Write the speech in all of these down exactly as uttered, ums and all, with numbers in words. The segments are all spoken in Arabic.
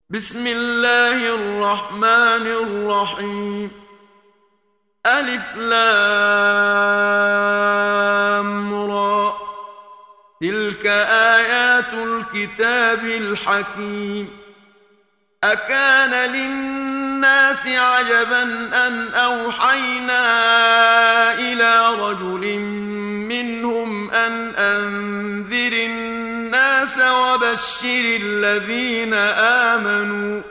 بسم الله الرحمن الرحيم. ألف لام را. تلك آيات الكتاب الحكيم. أكان للناس عجبا أن أوحينا إلى رجل منهم أن أنذر الناس وبشر الذين آمنوا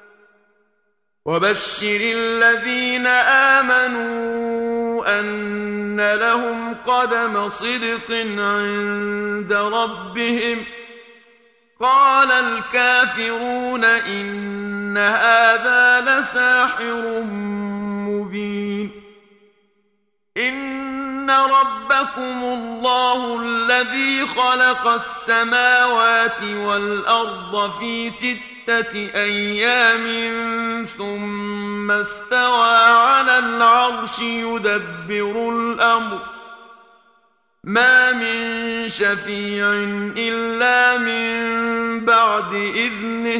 وبشر الذين آمنوا أن لهم قدم صدق عند ربهم. قال الكافرون إن هذا لساحر مبين. إن ربكم الله الذي خلق السماوات والأرض في ستة أيام ثم استوى على العرش يدبر الأمر ما من شفيع إلا من بعد إذنه.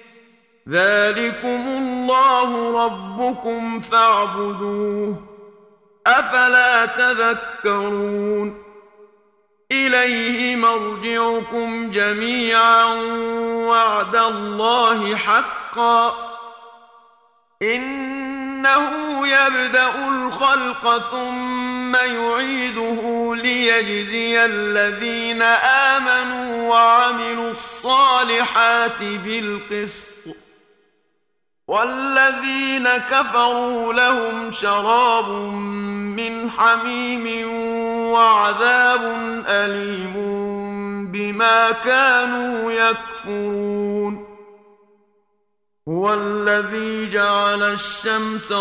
ذلكم الله ربكم فاعبدوه أفلا تذكرون. إليه مرجعكم جميعا وعد الله حقا. إنه يبدأ الخلق ثم يعيده ليجزي الذين آمنوا وعملوا الصالحات بالقسط والذين كفروا لهم شراب من حميم وعذاب أليم بما كانوا يكفرون. هو الذي جعل الشمس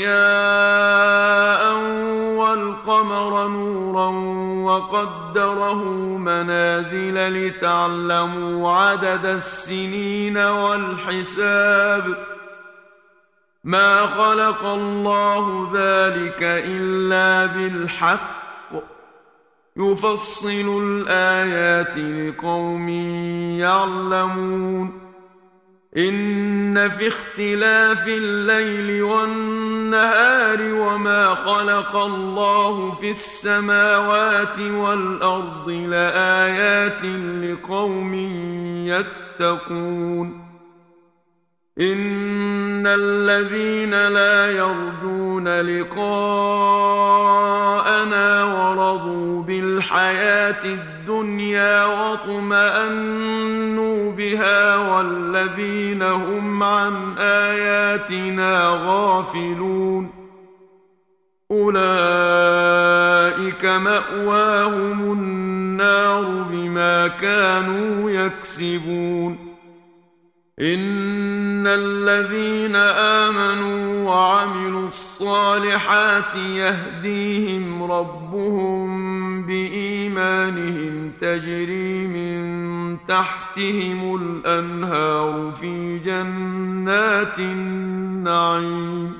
ضياء والقمر نورا وقدره منازل لتعلموا عدد السنين والحساب. ما خلق الله ذلك إلا بالحق يفصل الآيات لقوم يعلمون. إن في اختلاف الليل والنهار وما خلق الله في السماوات والأرض لآيات لقوم يتقون. إن الذين لا يرجون لقاءنا ورضوا بالحياة الدنيا واطمأنوا بها والذين هم عن آياتنا غافلون أولئك مأواهم النار بما كانوا يكسبون. إن الذين آمنوا وعملوا الصالحات يهديهم ربهم بإيمانهم تجري من تحتهم الأنهار في جنات النعيم.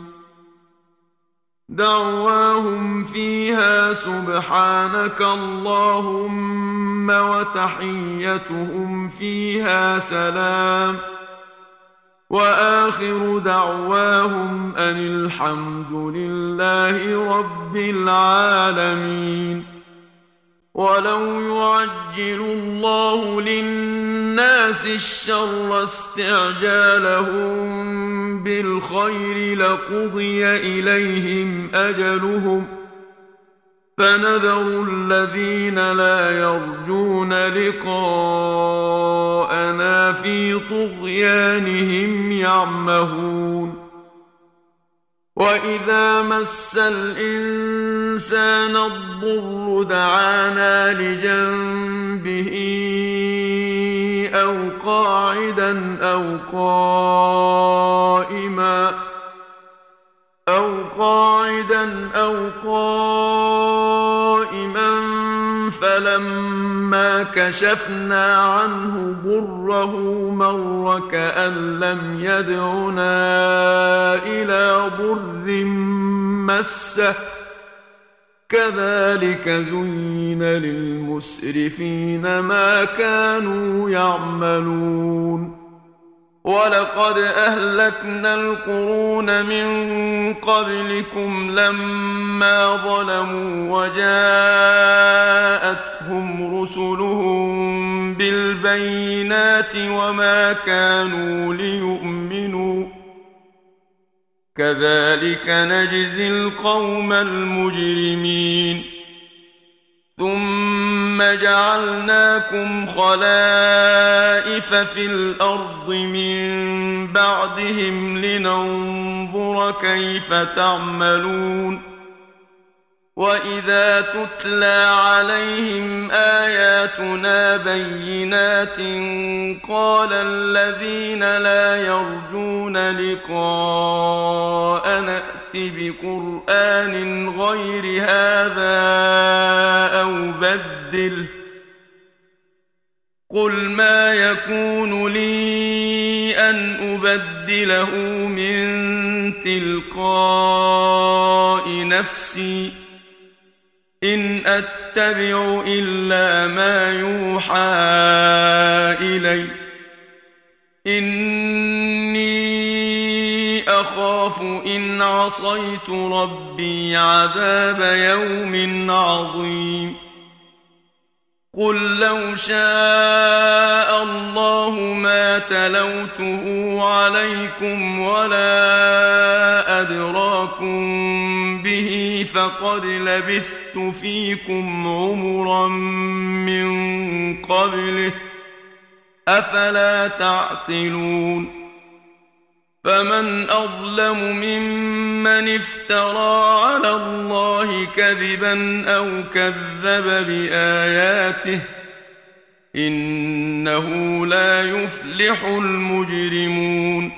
دعواهم فيها سبحانك اللهم وتحيتهم فيها سلام وآخر دعواهم أن الحمد لله رب العالمين. ولو يعجل الله للناس الشر استعجالهم بالخير لقضي إليهم أجلهم فنذر الذين لا يرجون لقاءنا في طغيانهم يعمهون. وإذا مس الإنسان الضر دعانا لجنبه أو قاعدا أو قائما أو قاعدا أو قائما فلما كشفنا عنه ضره مر كأن لم يدعنا إلى ضر مسه كذلك زين للمسرفين. المسرفين ما كانوا يعملون ولقد أهلكنا القرون من قبلكم لما ظلموا وجاءتهم رسلهم بالبينات وما كانوا ليؤمنوا كذلك نجزي القوم المجرمين ثم جعلناكم خلائف في الأرض من بعدهم لننظر كيف تعملون وإذا تتلى عليهم آياتنا بينات قال الذين لا يرجون لقاء نأت بقرآن غير هذا أو بدله قل ما يكون لي أن أبدله من تلقاء نفسي إن أتبع إلا ما يوحى إلي إني أخاف إن عصيت ربي عذاب يوم عظيم قل لو شاء الله ما تلوته عليكم ولا أدراكم به فقد لبثت فيكم عمرا من قبله أفلا تعقلون فمن أظلم ممن افترى على الله كذبا أو كذب بآياته إنه لا يفلح المجرمون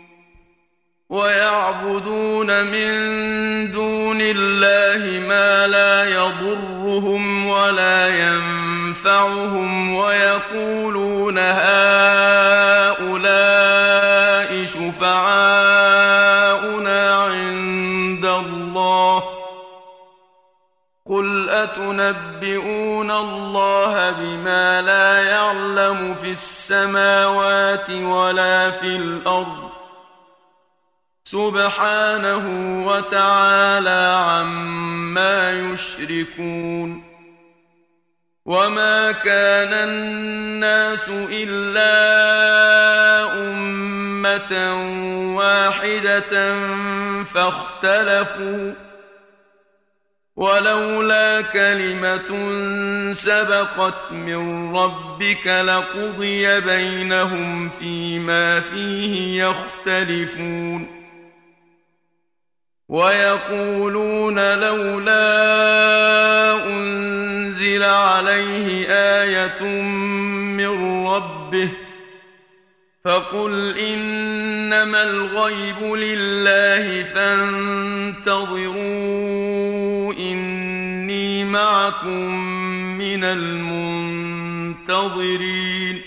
ويعبدون من دون الله ما لا يضرهم ولا ينفعهم ويقولون هؤلاء شفعاؤنا عند الله قل أتنبئون الله بما لا يعلم في السماوات ولا في الأرض سبحانه وتعالى عما يشركون وما كان الناس إلا أمة واحدة فاختلفوا ولولا كلمة سبقت من ربك لقضي بينهم فيما فيه يختلفون ويقولون لولا أنزل عليه آية من ربه فقل إنما الغيب لله فانتظروا إني معكم من المنتظرين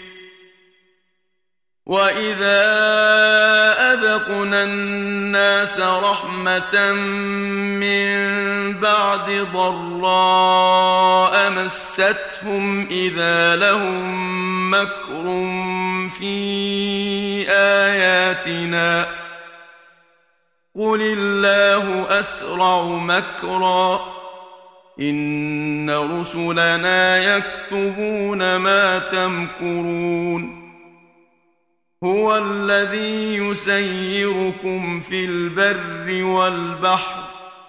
وإذا أذقنا الناس رحمة من بعد ضراء مستهم إذا لهم مكر في آياتنا قل الله أسرع مكرا إن رسلنا يكتبون ما تمكرون هو الذي يسيركم في البر والبحر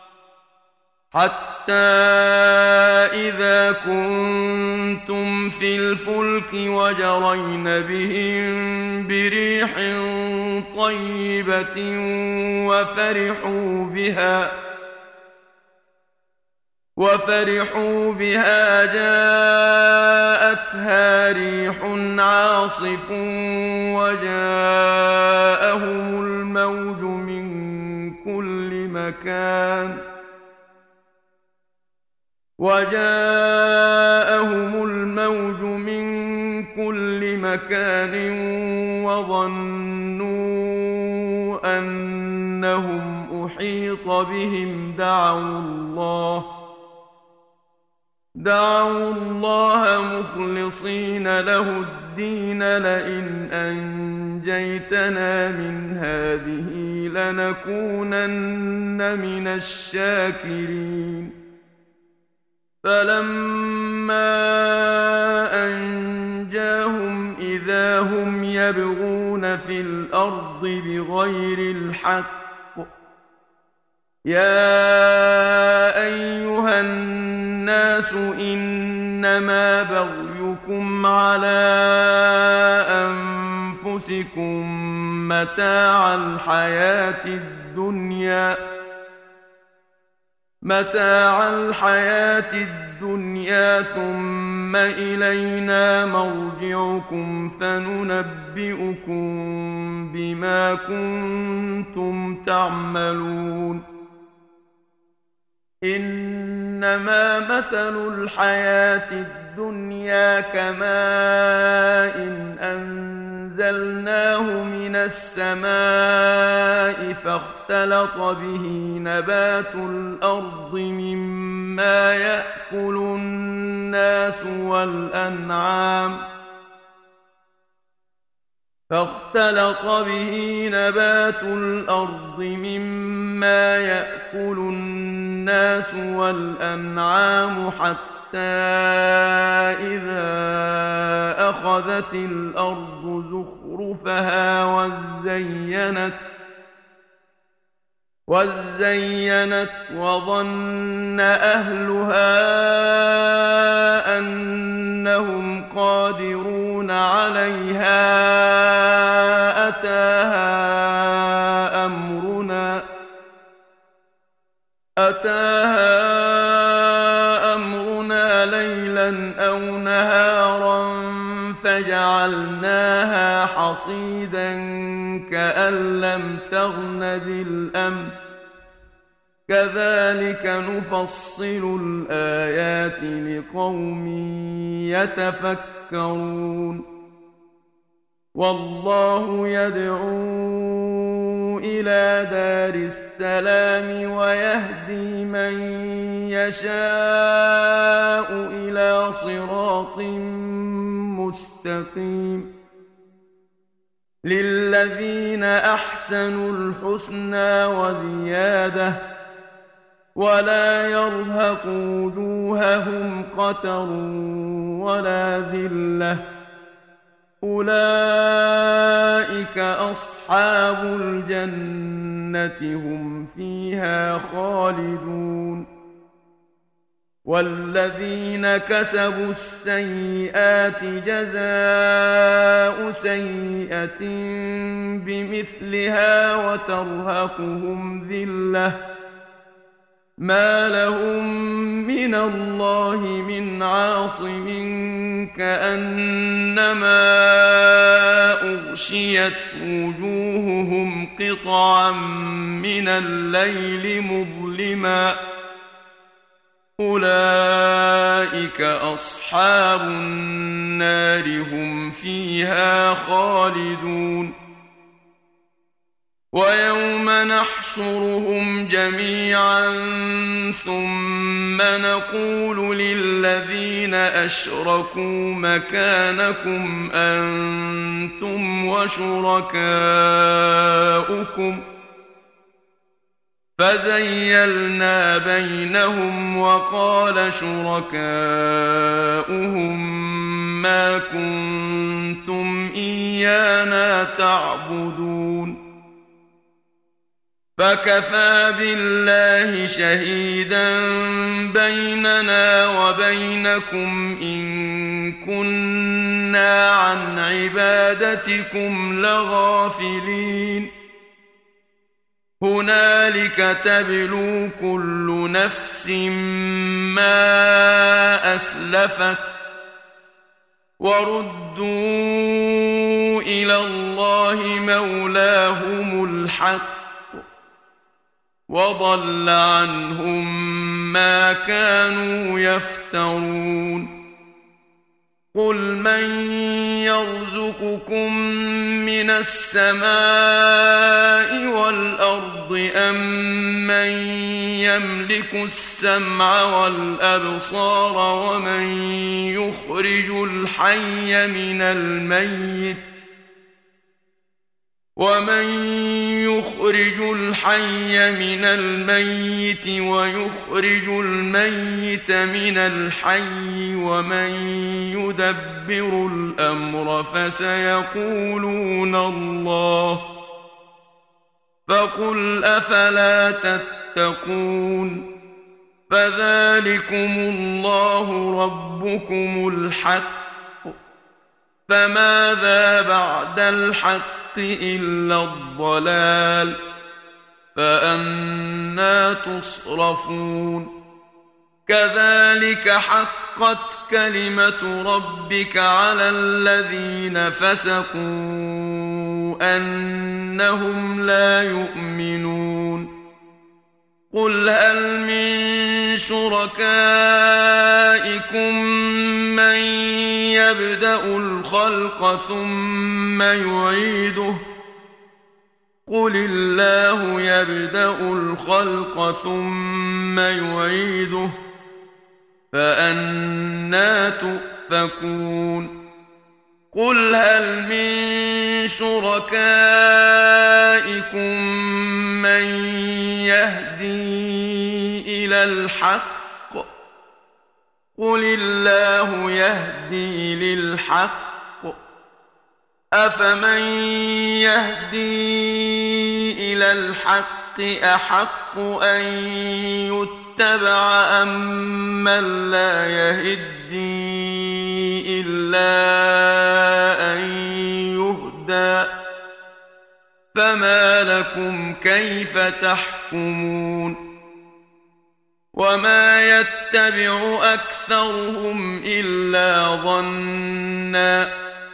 حتى إذا كنتم في الفلك وجرين بهم بريح طيبة وفرحوا بها وفرحوا بها جاءتها ريح عاصف وجاءهم الموج من كل مكان وجاءهم الموج من كل مكان وظنوا أنهم أحيط بهم دعوا الله دعوا الله مخلصين له الدين لئن أنجيتنا من هذه لنكونن من الشاكرين فلما أنجاهم إذا هم يبغون في الأرض بغير الحق يا أيها الناس إنما بغيكم على أنفسكم متاع الحياة الدنيا متاع الحياة الدنيا ثم إلينا مرجعكم فننبئكم بما كنتم تعملون إنما مثل الحياة الدنيا كماء أنزلناه من السماء فاختلط به نبات الأرض مما يأكل الناس والأنعام فاختلط به نبات الأرض مما يأكل الناس والأنعام حتى إذا أخذت الأرض زخرفها وزينت وزينت وظن أهلها أنهم قادرون عليها أتاها أمرنا أتاها أمرنا ليلا أو نهارا فجعلناها حصيدا كأن لم تغن بالأمس كذلك نفصل الآيات لقوم يتفكرون والله يدعو إلى دار السلام ويهدي من يشاء إلى صراط مستقيم للذين أحسنوا الحسنى وزيادة ولا يرهق وجوههم قتر ولا ذلة أولئك أصحاب الجنة هم فيها خالدون والذين كسبوا السيئات جزاء سيئة بمثلها وترهقهم ذلة ما لهم من الله من عاصم كأنما أغشيت وجوههم قطعا من الليل مظلما أولئك أصحاب النار هم فيها خالدون ويوم نحشرهم جميعا ثم نقول للذين أشركوا مكانكم أنتم وشركاؤكم فزيلنا بينهم وقال شركاؤهم ما كنتم إيانا تعبدون فكفى بالله شهيدا بيننا وبينكم إن كنا عن عبادتكم لغافلين هنالك تبلو كل نفس ما أسلفت وردوا إلى الله مولاهم الحق وضل عنهم ما كانوا يفترون قل من يرزقكم من السماء والأرض أم من يملك السمع والأبصار ومن يخرج الحي من الميت ومن يخرج الحي من الميت ويخرج الميت من الحي ومن يدبر الأمر فسيقولون الله فقل أفلا تتقون فذلكم الله ربكم الحق فماذا بعد الحق إلا الضلال فأنى تصرفون كذلك حقت كلمة ربك على الذين فسقوا أنهم لا يؤمنون قل هل من شركائكم من يبدأ الخلق ثم يعيده قل الله يبدأ الخلق ثم يعيده فأنى تؤفكون قل هل من شركائكم من يهدي إلى الحق قل الله يهدي للحق أفمن يهدي إلى الحق أحق أن يتبع أم من لا يهدي إلا أن يهدى فما لكم كيف تحكمون وما يتبع أكثرهم إلا ظنا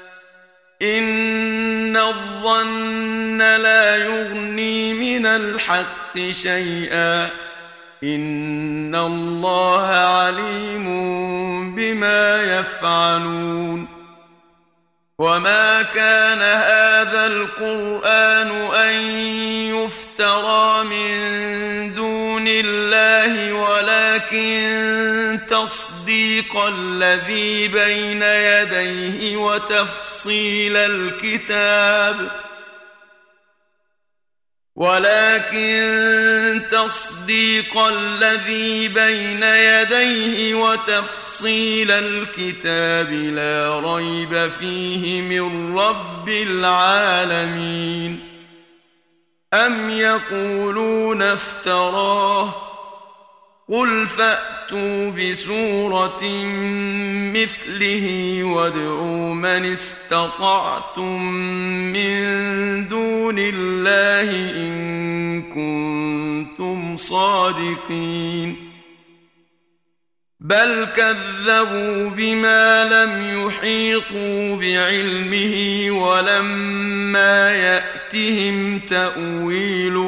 إن الظن لا يغني من الحق شيئا إن الله عليم بما يفعلون وما كان هذا القرآن أن يفترى من دون الله ولكن تصديق الذي بين يديه وتفصيل الكتاب ولكن تصديق الذي بين يديه وتفصيل الكتاب لا ريب فيه من رب العالمين أم يقولون افتراه قل فأتوا بسورة مثله وادعوا من استطعتم من دون الله إن كنتم صادقين بل كذبوا بما لم يحيطوا بعلمه ولما يأتهم تأويله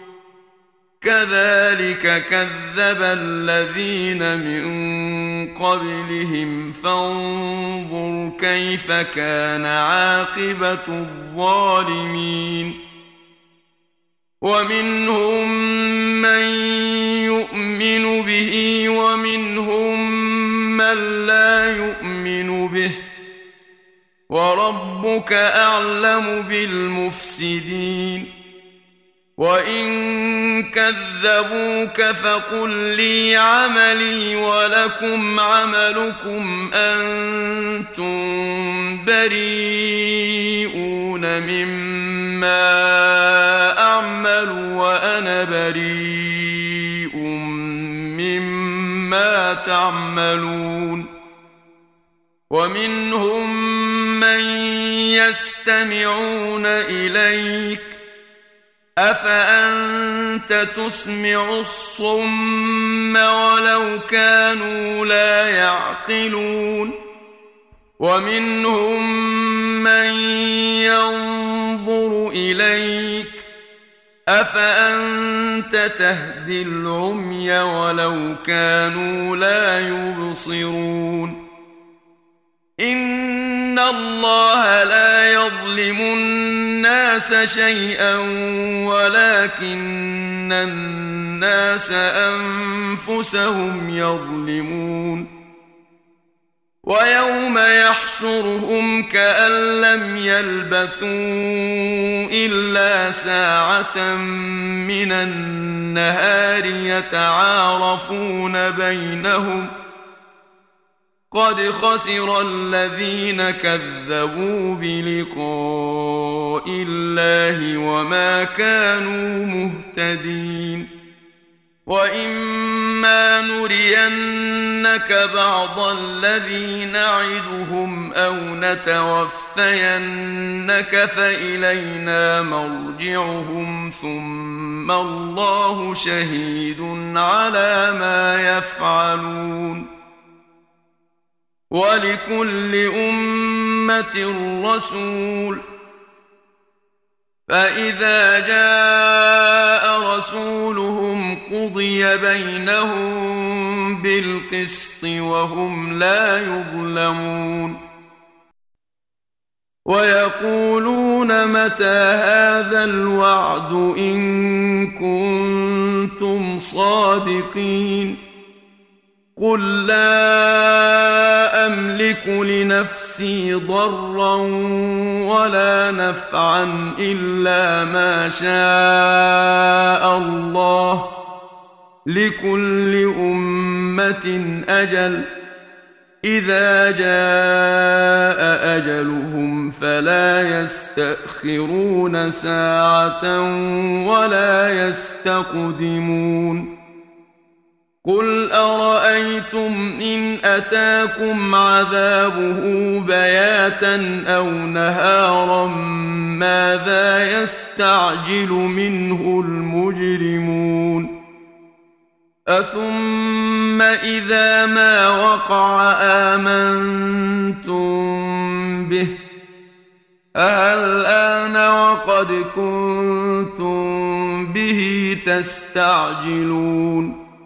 كذلك كذب الذين من قبلهم فانظر كيف كان عاقبة الظالمين ومنهم من يؤمن به ومنهم من لا يؤمن به وربك أعلم بالمفسدين وإن كذبوك فقل لي عملي ولكم عملكم أنتم بريئون مما أعمل وأنا بريء مما تعملون ومنهم من يستمعون إليك أفأنت تسمع الصم ولو كانوا لا يعقلون ومنهم من ينظر إليك أفأنت تهدي العمي ولو كانوا لا يبصرون إن الله لا يظلم الناس شيئا ولكن الناس أنفسهم يظلمون ويوم يحشرهم كأن لم يلبثوا إلا ساعة من النهار يتعارفون بينهم قد خسر الذين كذبوا بلقاء الله وما كانوا مهتدين وإما نرينك بعض الذي نعدهم أو نتوفينك فإلينا مرجعهم ثم الله شهيد على ما يفعلون ولكل أمة رسول فإذا جاء رسولهم قضي بينهم بالقسط وهم لا يظلمون ويقولون متى هذا الوعد إن كنتم صادقين قل لا أملك لنفسي ضرا ولا نفعا إلا ما شاء الله لكل أمة أجل إذا جاء أجلهم فلا يستأخرون ساعة ولا يستقدمون قل أرأيتم إن أتاكم عذابه بياتا أو نهارا ماذا يستعجل منه المجرمون أثم إذا ما وقع آمنتم به الآن وقد كنتم به تستعجلون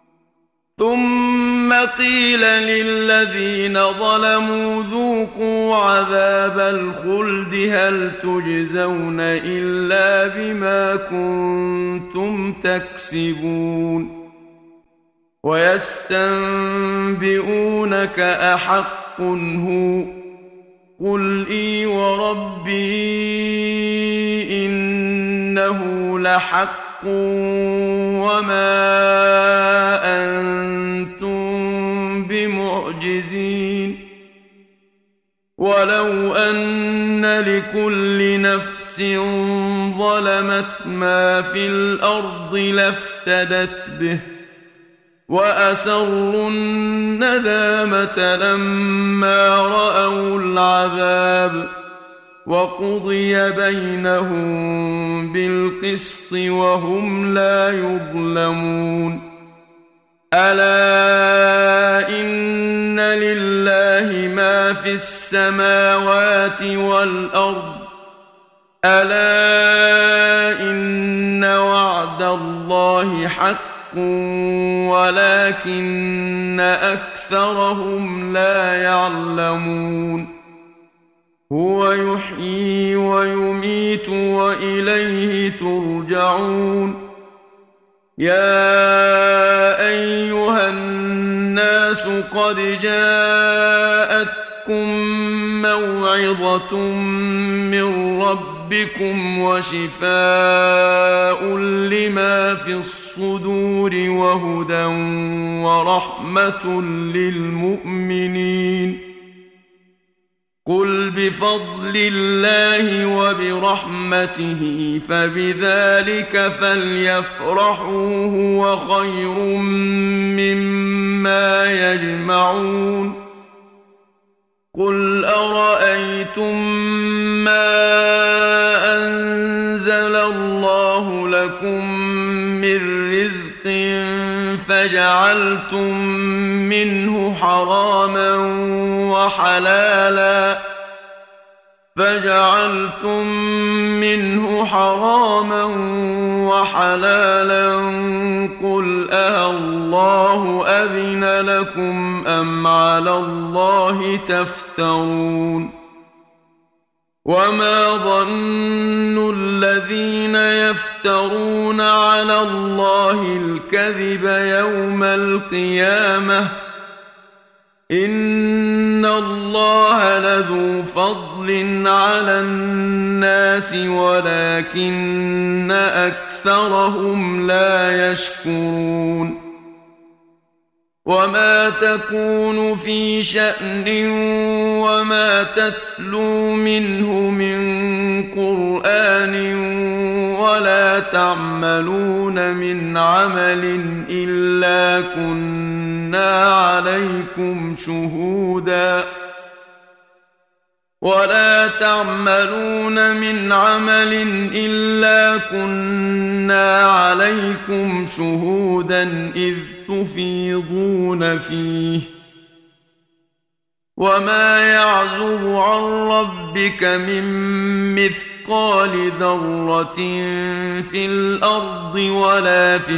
ثم قيل للذين ظلموا ذوقوا عذاب الخلد هل تجزون إلا بما كنتم تكسبون ويستنبئونك أحق هو قل إي وربي إنه لحق وما أنتم بمعجزين ولو أن لكل نفس ظلمت ما في الأرض لافتدت به وأسروا الندامة لما رأوا العذاب وقضي بينهم بالقسط وهم لا يظلمون ألا إن لله ما في السماوات والأرض ألا إن وعد الله حق ولكن أكثرهم لا يعلمون هو يحيي ويميت وإليه ترجعون يا أيها الناس قد جاءتكم موعظة من ربكم وشفاء لما في الصدور وهدى ورحمة للمؤمنين قل بفضل الله وبرحمته فبذلك فليفرحوا هو خير مما يجمعون قل أرأيتم ما أنزل الله لكم من رزق فجعلتم منه حراما وحلالا فجعلتم منه حراما وحلالا قل أالله أذن لكم أم على الله تفترون وما ظن الذين يفترون على الله الكذب يوم القيامة إن الله لذو فضل على الناس ولكن أكثرهم لا يشكرون وما تكون في شأن وما تتلو منه من قرآن ولا تعملون من عمل إلا كنا عليكم شهودا ولا تعملون من عمل إلا كنا عليكم شهودا إذ تفيضون فيه وما يعزب عن ربك من مثقال ذرة في الأرض ولا في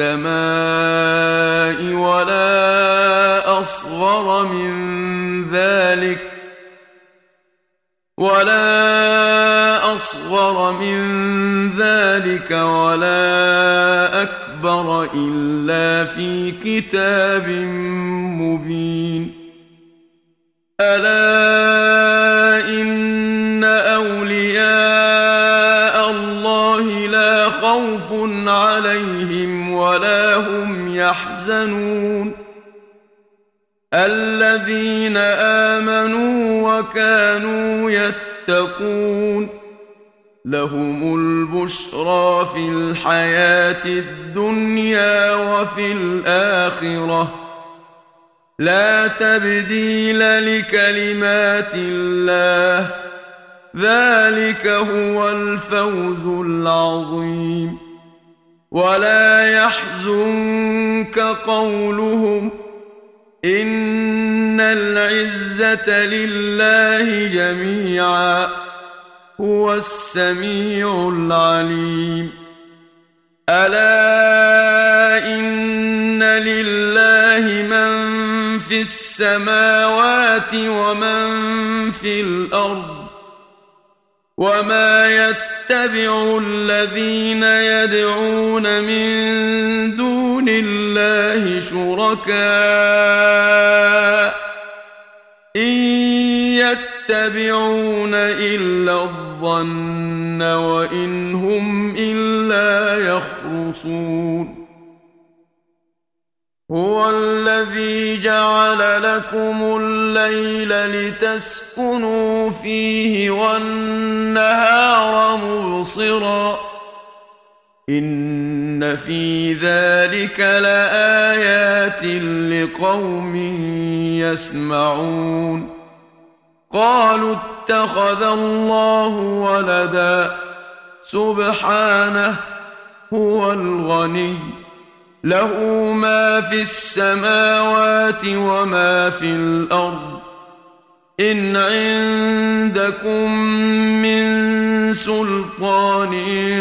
السماء ولا أصغر من ذلك ولا أصغر من ذلك ولا أكبر إلا في كتاب مبين ألا إن أولياء الله لا خوف عليهم ولا هم يحزنون الذين آمنوا وكانوا يتقون لهم البشرى في الحياة الدنيا وفي الآخرة لا تبديل لكلمات الله ذلك هو الفوز العظيم ولا يحزنك قولهم إن العزة لله جميعا هو السميع العليم ألا إن لله من في السماوات ومن في الأرض وما يتبع الذين يدعون من دون الله شركاء إن يتبعون إلا الظن وإن هم إلا يخرصون هو الذي جعل لكم الليل لتسكنوا فيه والنهار مبصرا إن في ذلك لآيات لقوم يسمعون قالوا اتخذ الله ولدا سبحانه هو الغني له ما في السماوات وما في الأرض إن عندكم من سلطان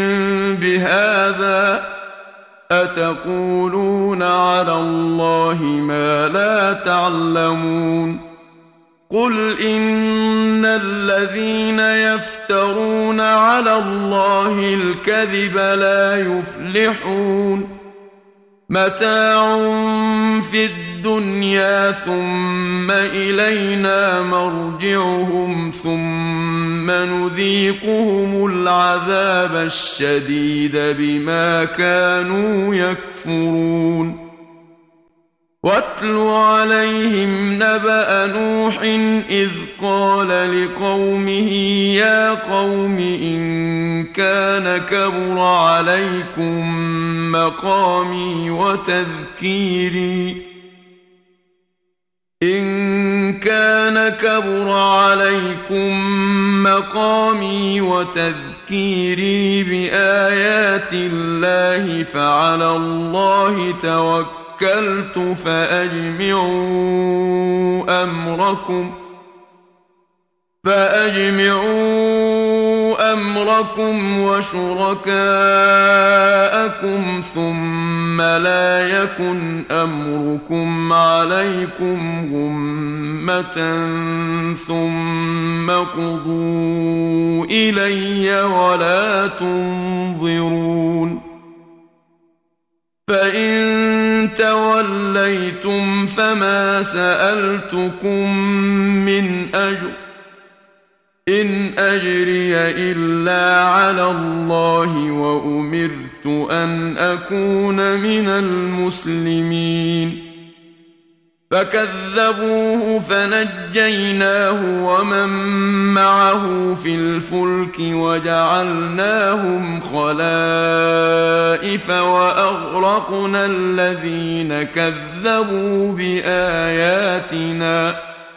بهذا أتقولون على الله ما لا تعلمون قل إن الذين يفترون على الله الكذب لا يفلحون متاع في الدنيا ثم إلينا مرجعهم ثم نذيقهم العذاب الشديد بما كانوا يكفرون واتل عليهم نبأ نوح إذ قال لقومه يا قوم إن كان كبر عليكم مقامي وتذكيري إن كان كبر عليكم مقامي وتذكيري بآيات الله فعلى الله توكلت توكلت فأجمعوا أمركم فأجمعوا أمركم وشركاءكم ثم لا يكن أمركم عليكم غمة ثم قضوا إلي ولا تنظرون فإن تولوا توليتم فما سألتكم من أجر إن أجري إلا على الله وأمرت أن أكون من المسلمين فكذبوه فنجيناه ومن معه في الفلك وجعلناهم خلائف وأغرقنا الذين كذبوا بآياتنا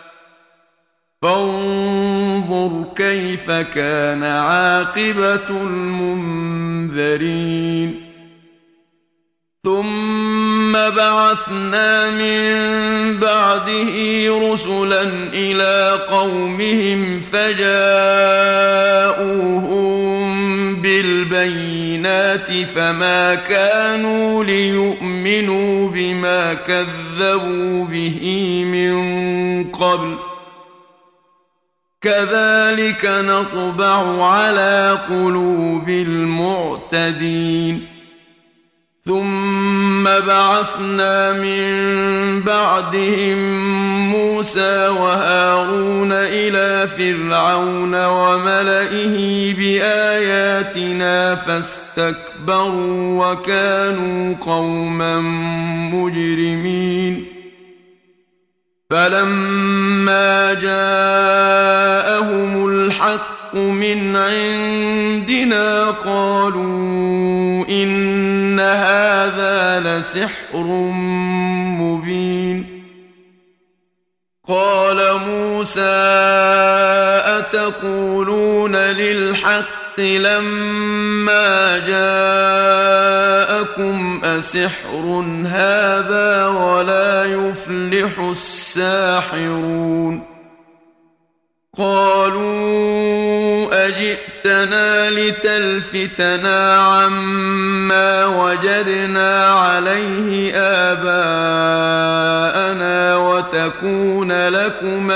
فانظر كيف كان عاقبة المنذرين ثم بعثنا من بعده رسلا إلى قومهم فجاءوهم بالبينات فما كانوا ليؤمنوا بما كذبوا به من قبل كذلك نطبع على قلوب المعتدين ثم بعثنا من بعدهم موسى وهارون إلى فرعون وملئه بآياتنا فاستكبروا وكانوا قوما مجرمين فلما جاءهم الحق من عندنا قالوا إن هذا لسحر مبين قال موسى أتقولون للحق لما جاءكم أسحر هذا ولا يفلح الساحرون قالوا أجئتنا لتلفتنا عما وجدنا عليه آباءنا وتكون لكما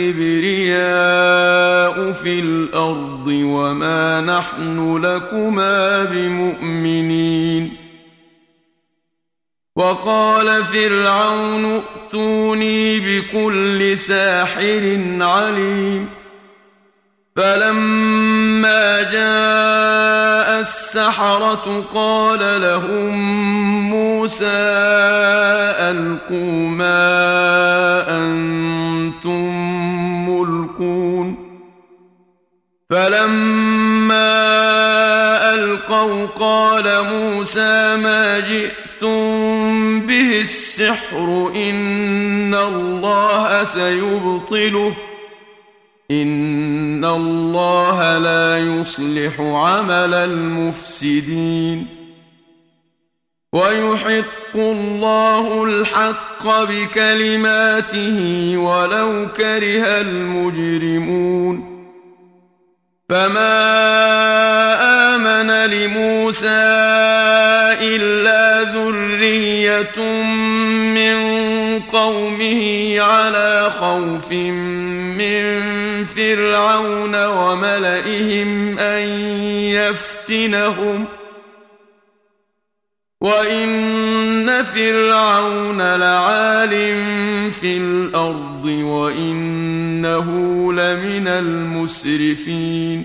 الكبرياء في الأرض وما نحن لكما بمؤمنين وقال فرعون ائتوني بكل ساحر عليم فلما جاء السحرة قال لهم موسى ألقوا ما أنتم ملقون فلما ألقوا قال موسى ما جئتم به السحر إن الله سيبطله إن الله لا يصلح عمل المفسدين ويحق الله الحق بكلماته ولو كره المجرمون فما آمن لموسى إلا ذرية من قومه على خوف من فرعون وملئهم أن يفتنهم وإن فرعون لعال في الأرض وإنه لمن المسرفين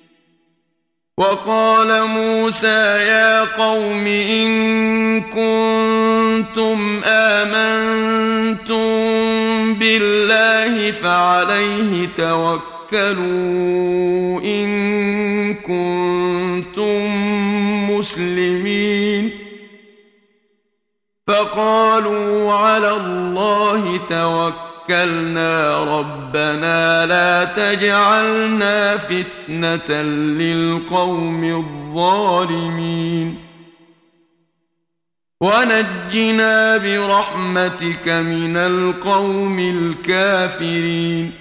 وقال موسى يا قوم إن كنتم آمنتم بالله فعليه توكلوا إن كنتم مسلمين فقالوا على الله توكلنا ربنا لا تجعلنا فتنة للقوم الظالمين ونجنا برحمتك من القوم الكافرين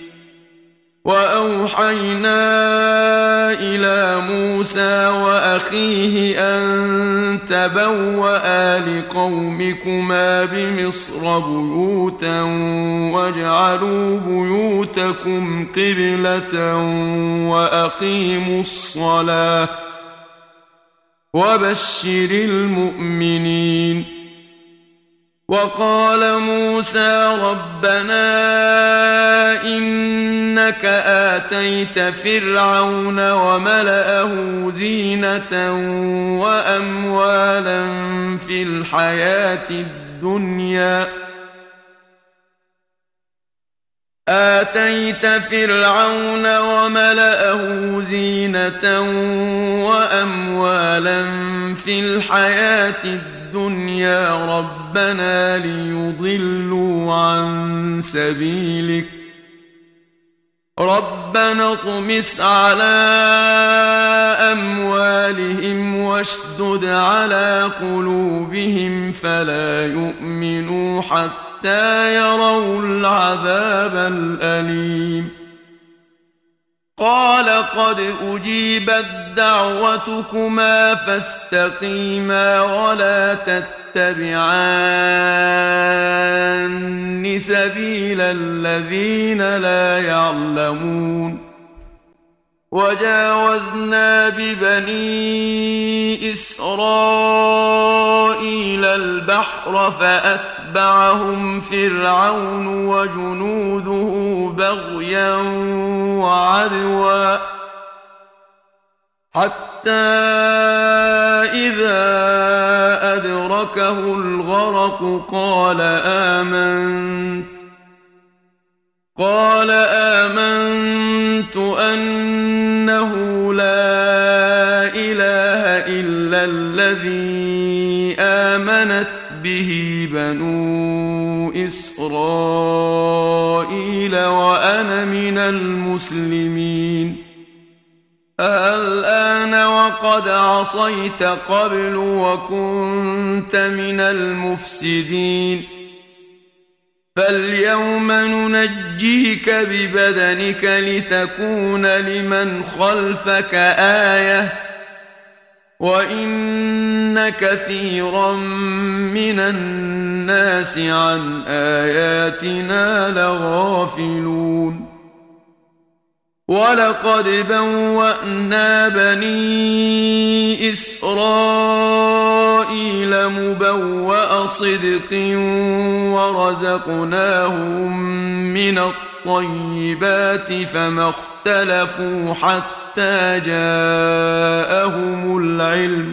وأوحينا إلى موسى وأخيه أن تبوأ لقومكما بمصر بيوتا واجعلوا بيوتكم قبلة وأقيموا الصلاة وبشر المؤمنين وقال موسى ربنا إنك آتيت فرعون وملأه زينة وأموالا في الحياة الدنيا آتيت فرعون وملأه زينة وأموالا في الحياة الدنيا ربنا ليضلوا عن سبيلك ربنا اطمس على أموالهم واشدد على قلوبهم فلا يؤمنوا حتى يروا العذاب الأليم قال قد أجيبت دعوتكما فاستقيما ولا تتبعان سبيل الذين لا يعلمون وجاوزنا ببني إسرائيل البحر فأتبعهم فرعون وجنوده بغيا وعدوا حتى إذا أدركه الغرق قال آمنت قال آمنت أنه لا إله إلا الذي آمنت به بنو إسرائيل وأنا من المسلمين الآن وقد عصيت قبل وكنت من المفسدين فاليوم ننجيك ببدنك لتكون لمن خلفك آية وإن كثيرا من الناس عن آياتنا لغافلون ولقد بوأنا بني إسرائيل مبوأ صدق ورزقناهم من الطيبات فما اختلفوا حتى جاءهم العلم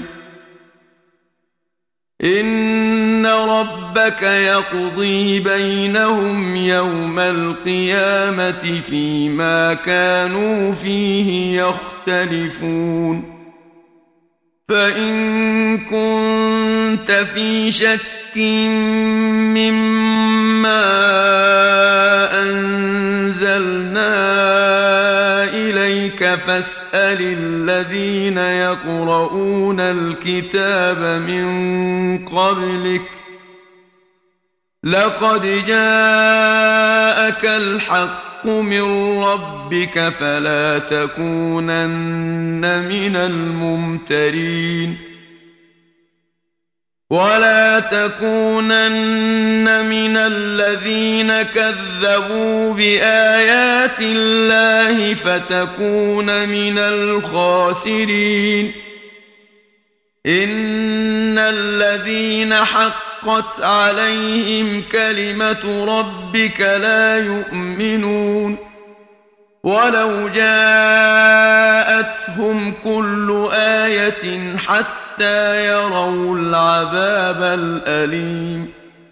إن ربك يقضي بينهم يوم القيامة فيما كانوا فيه يختلفون فإن كنت في شك مما أنزلنا إليك فاسأل الذين يقرؤون الكتاب من قبلك لقد جاءك الحق من ربك فلا تكونن من الممترين ولا تكونن من الذين كذبوا بآيات الله فتكون من الخاسرين إن الذين حقت عليهم كلمة ربك لا يؤمنون ولو جاءتهم كل آية حتى يروا العذاب الأليم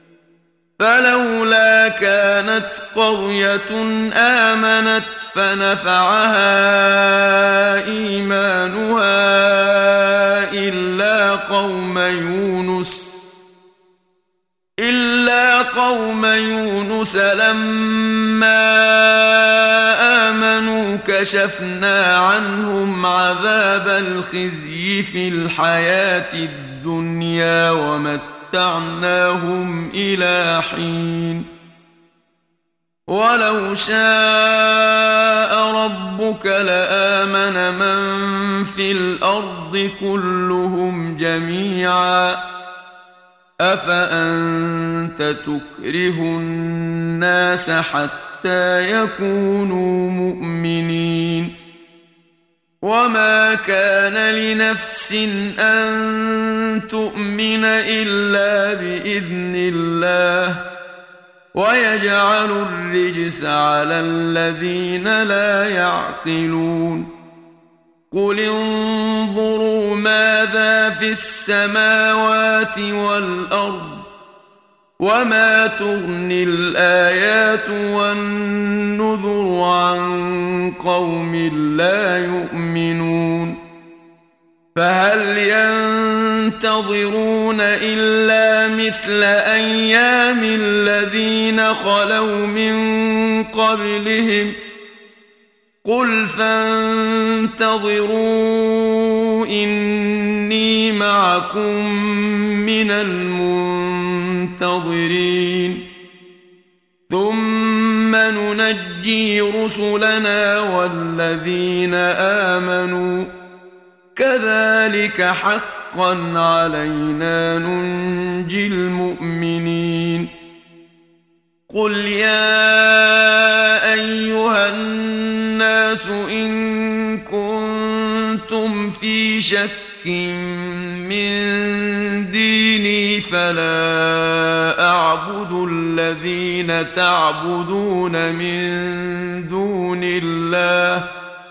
فلولا كانت قرية آمنت فنفعها إيمانها إلا قوم يونس إلا قوم يونس لما آمنوا كشفنا عنهم عذاب الخزي في الحياة الدنيا ومتعناهم إلى حين ولو شاء ربك لآمن من في الأرض كلهم جميعا أفأنت تكره الناس حتى يكونوا مؤمنين وما كان لنفس أن تؤمن إلا بإذن الله ويجعل الرجس على الذين لا يعقلون قل انظروا ماذا في السماوات والأرض وما تغني الآيات والنذر عن قوم لا يؤمنون فهل ينتظرون إلا مثل أيام الذين خلوا من قبلهم قل فانتظروا إني معكم من المنتظرين ثم ننجي رسلنا والذين آمنوا كذلك حقا علينا ننجي المؤمنين قل يا أيها الناس إن كنتم في شك من ديني فلا أعبد الذين تعبدون من دون الله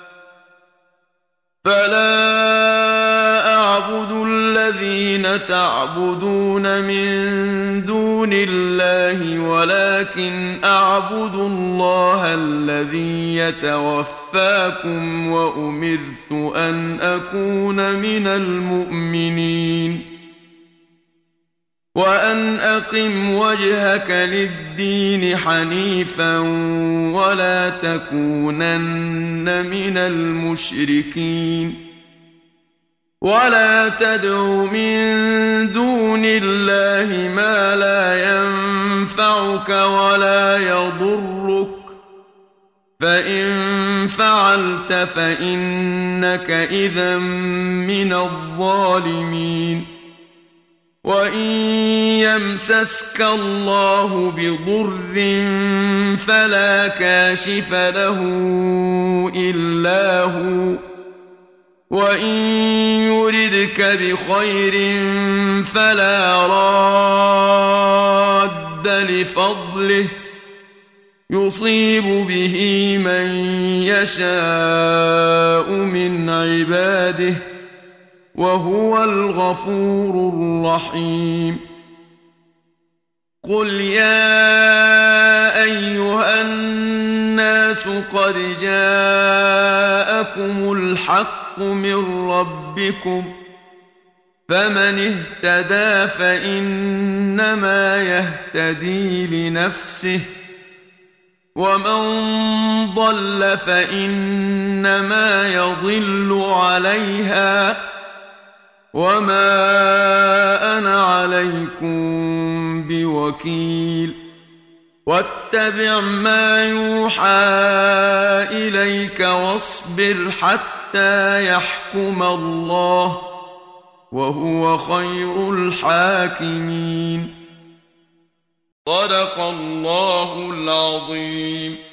فلا أعبد الذين تعبدون من دون الله ولكن أعبد الله الذي يتوفاكم وأمرت أن أكون من المؤمنين وأن أقم وجهك للدين حنيفا ولا تكونن من المشركين ولا تدع من دون الله ما لا ينفعك ولا يضرك فإن فعلت فإنك إذا من الظالمين وإن يمسسك الله بضر فلا كاشف له إلا هو وإن يردك بخير فلا راد لفضله يصيب به من يشاء من عباده وهو الغفور الرحيم قل يا أيها الناس قد جاءكم الحق من ربكم فمن اهتدى فإنما يهتدي لنفسه ومن ضل فإنما يضل عليها وما أنا عليكم بوكيل واتبع ما يوحى إليك واصبر حتى يحكم الله وهو خير الحاكمين صدق الله العظيم.